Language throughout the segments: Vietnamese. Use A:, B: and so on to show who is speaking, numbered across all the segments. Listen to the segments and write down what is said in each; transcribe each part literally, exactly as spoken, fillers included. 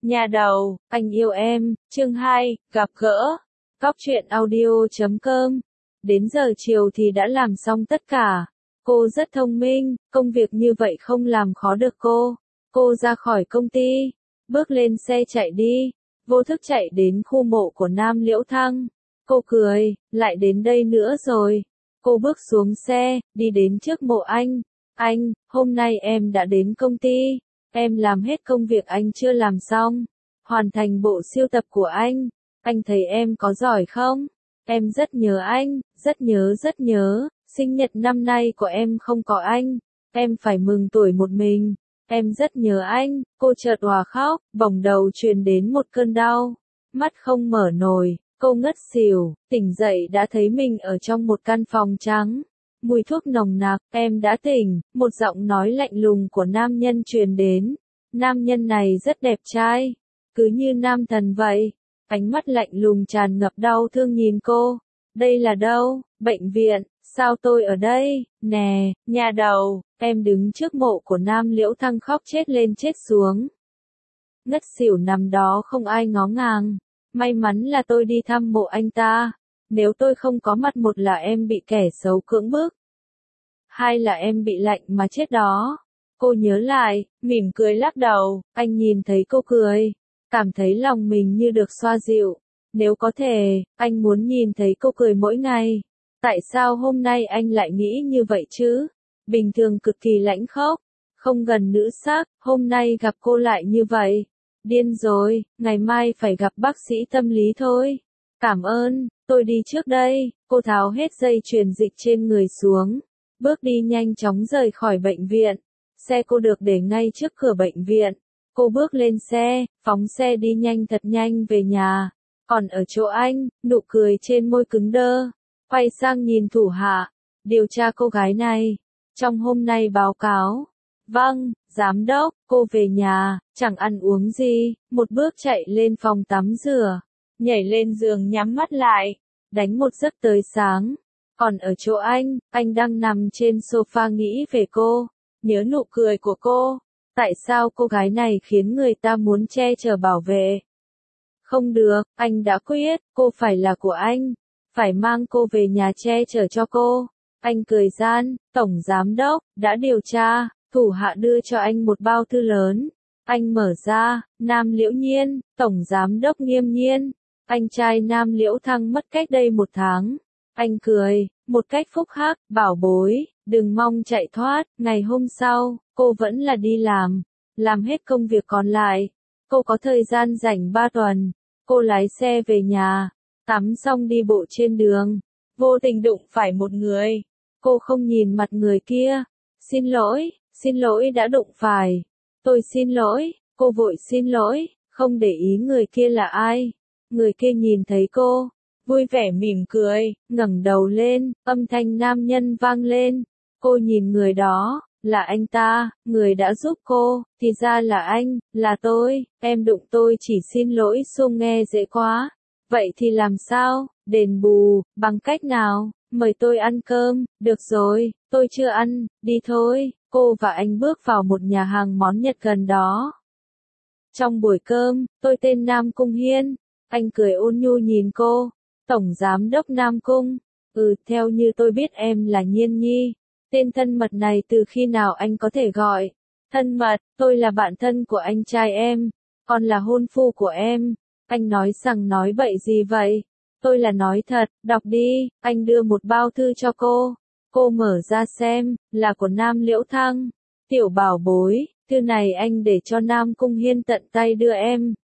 A: Nhà đầu, anh yêu em, chương hai, gặp gỡ. Cóc truyện audio chấm com. Đến giờ chiều thì đã làm xong tất cả. Cô rất thông minh, công việc như vậy không làm khó được cô. Cô ra khỏi công ty, bước lên xe chạy đi, vô thức chạy đến khu mộ của Nam Liễu Thăng. Cô cười, lại đến đây nữa rồi. Cô bước xuống xe, đi đến trước mộ anh. Anh, hôm nay em đã đến công ty. Em làm hết công việc anh chưa làm xong. Hoàn thành bộ siêu tập của anh. Anh thấy em có giỏi không? Em rất nhớ anh, rất nhớ rất nhớ. Sinh nhật năm nay của em không có anh. Em phải mừng tuổi một mình. Em rất nhớ anh. Cô chợt òa khóc, bỏng đầu truyền đến một cơn đau. Mắt không mở nổi, cô ngất xỉu, tỉnh dậy đã thấy mình ở trong một căn phòng trắng. Mùi thuốc nồng nặc, em đã tỉnh, một giọng nói lạnh lùng của nam nhân truyền đến. Nam nhân này rất đẹp trai, cứ như nam thần vậy. Ánh mắt lạnh lùng tràn ngập đau thương nhìn cô. Đây là đâu? Bệnh viện, sao tôi ở đây? Nè, nhà đầu, em đứng trước mộ của Nam Liễu Thăng khóc chết lên chết xuống. Ngất xỉu nằm đó không ai ngó ngàng. May mắn là tôi đi thăm mộ anh ta. Nếu tôi không có mặt, một là em bị kẻ xấu cưỡng bức, hai là em bị lạnh mà chết đó. Cô nhớ lại, mỉm cười lắc đầu. Anh nhìn thấy cô cười, cảm thấy lòng mình như được xoa dịu. Nếu có thể, anh muốn nhìn thấy cô cười mỗi ngày. Tại sao hôm nay anh lại nghĩ như vậy chứ? Bình thường cực kỳ lãnh khốc, không gần nữ sắc, hôm nay gặp cô lại như vậy. Điên rồi, ngày mai phải gặp bác sĩ tâm lý thôi. Cảm ơn, tôi đi trước đây. Cô tháo hết dây chuyền dịch trên người xuống, bước đi nhanh chóng rời khỏi bệnh viện. Xe cô được để ngay trước cửa bệnh viện. Cô bước lên xe, phóng xe đi nhanh thật nhanh về nhà. Còn ở chỗ anh, nụ cười trên môi cứng đơ. Quay sang nhìn thủ hạ, điều tra cô gái này. Trong hôm nay báo cáo. Vâng, giám đốc. Cô về nhà, chẳng ăn uống gì, một bước chạy lên phòng tắm rửa, nhảy lên giường nhắm mắt lại, đánh một giấc tới sáng. Còn ở chỗ anh, anh đang nằm trên sofa nghĩ về cô, nhớ nụ cười của cô. Tại sao cô gái này khiến người ta muốn che chở bảo vệ? Không được, anh đã quyết, cô phải là của anh, phải mang cô về nhà che chở cho cô. Anh cười gian, tổng giám đốc, đã điều tra, thủ hạ đưa cho anh một bao thư lớn. Anh mở ra, Nam Liễu Nhiên, tổng giám đốc Nghiêm Nhiên. Anh trai Nam Liễu Thăng mất cách đây một tháng. Anh cười, một cách phúc hắc, bảo bối, đừng mong chạy thoát. Ngày hôm sau, cô vẫn là đi làm, làm hết công việc còn lại. Cô có thời gian rảnh ba tuần. Cô lái xe về nhà, tắm xong đi bộ trên đường, vô tình đụng phải một người. Cô không nhìn mặt người kia. Xin lỗi, xin lỗi đã đụng phải. Tôi xin lỗi, cô vội xin lỗi, không để ý người kia là ai. Người kia nhìn thấy cô, vui vẻ mỉm cười, ngẩng đầu lên, âm thanh nam nhân vang lên. Cô nhìn người đó, là anh ta, người đã giúp cô, thì ra là anh, là tôi. Em đụng tôi chỉ xin lỗi xung nghe dễ quá. Vậy thì làm sao, đền bù, bằng cách nào? Mời tôi ăn cơm. Được rồi, tôi chưa ăn, đi thôi. Cô và anh bước vào một nhà hàng món Nhật gần đó. Trong buổi cơm, tôi tên Nam Cung Hiên. Anh cười ôn nhu nhìn cô. Tổng giám đốc Nam Cung. Ừ, theo như tôi biết em là Nhiên Nhi. Tên thân mật này từ khi nào anh có thể gọi? Thân mật, tôi là bạn thân của anh trai em, còn là hôn phu của em. Anh nói rằng nói bậy gì vậy? Tôi là nói thật, đọc đi. Anh đưa một bao thư cho cô. Cô mở ra xem, là của Nam Liễu Thăng. Tiểu bảo bối, thư này anh để cho Nam Cung Hiên tận tay đưa em.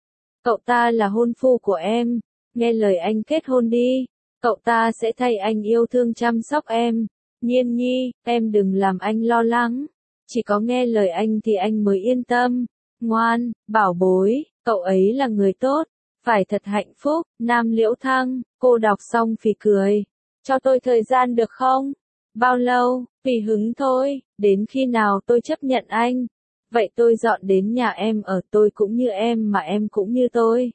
A: Cậu ta là hôn phu của em, nghe lời anh kết hôn đi. Cậu ta sẽ thay anh yêu thương chăm sóc em. Nhiên Nhi, em đừng làm anh lo lắng. Chỉ có nghe lời anh thì anh mới yên tâm. Ngoan, bảo bối, cậu ấy là người tốt, phải thật hạnh phúc. Nam Liễu Thăng. Cô đọc xong phì cười. Cho tôi thời gian được không? Bao lâu? Tùy hứng thôi, đến khi nào tôi chấp nhận anh. Vậy tôi dọn đến nhà em ở, tôi cũng như em mà em cũng như tôi.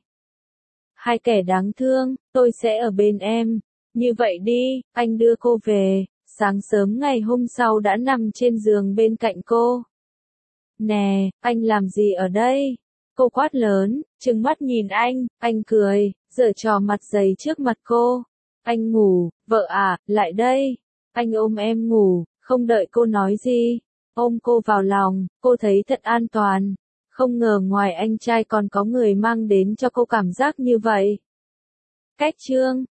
A: Hai kẻ đáng thương, tôi sẽ ở bên em. Như vậy đi, anh đưa cô về. Sáng sớm ngày hôm sau đã nằm trên giường bên cạnh cô. Nè, anh làm gì ở đây? Cô quát lớn, trừng mắt nhìn anh, anh cười, giở trò mặt dày trước mặt cô. Anh ngủ, vợ à, lại đây. Anh ôm em ngủ, không đợi cô nói gì. Ôm cô vào lòng, cô thấy thật an toàn. Không ngờ ngoài anh trai còn có người mang đến cho cô cảm giác như vậy. Cách chương